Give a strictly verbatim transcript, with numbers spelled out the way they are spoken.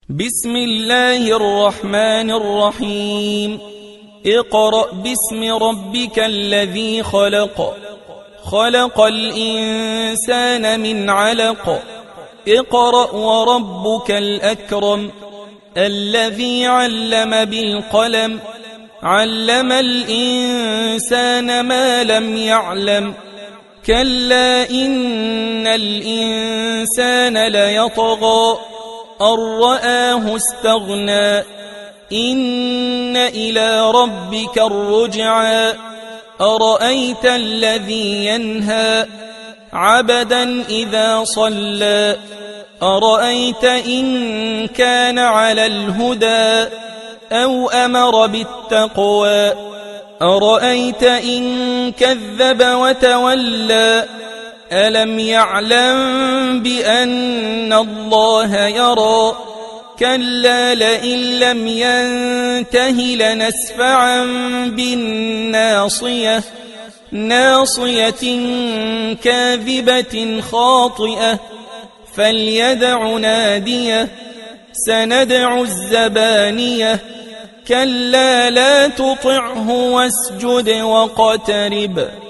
بسم الله الرحمن الرحيم. اقرأ باسم ربك الذي خلق خلق الإنسان من علق اقرأ وربك الأكرم الذي علم بالقلم علم الإنسان ما لم يعلم كلا إن الإنسان ليطغى أن رآه استغنى إن إلى ربك الرجعى أرأيت الذي ينهى عبدا إذا صلى أرأيت إن كان على الهدى أو أمر بالتقوى أرأيت إن كذب وتولى ألم يعلم بأن الله يرى كلا لئن لم ينته لنسفعا بالناصية ناصية كاذبة خاطئة فليدع ناديه سندع الزبانية كلا لا تطعه واسجد واقترب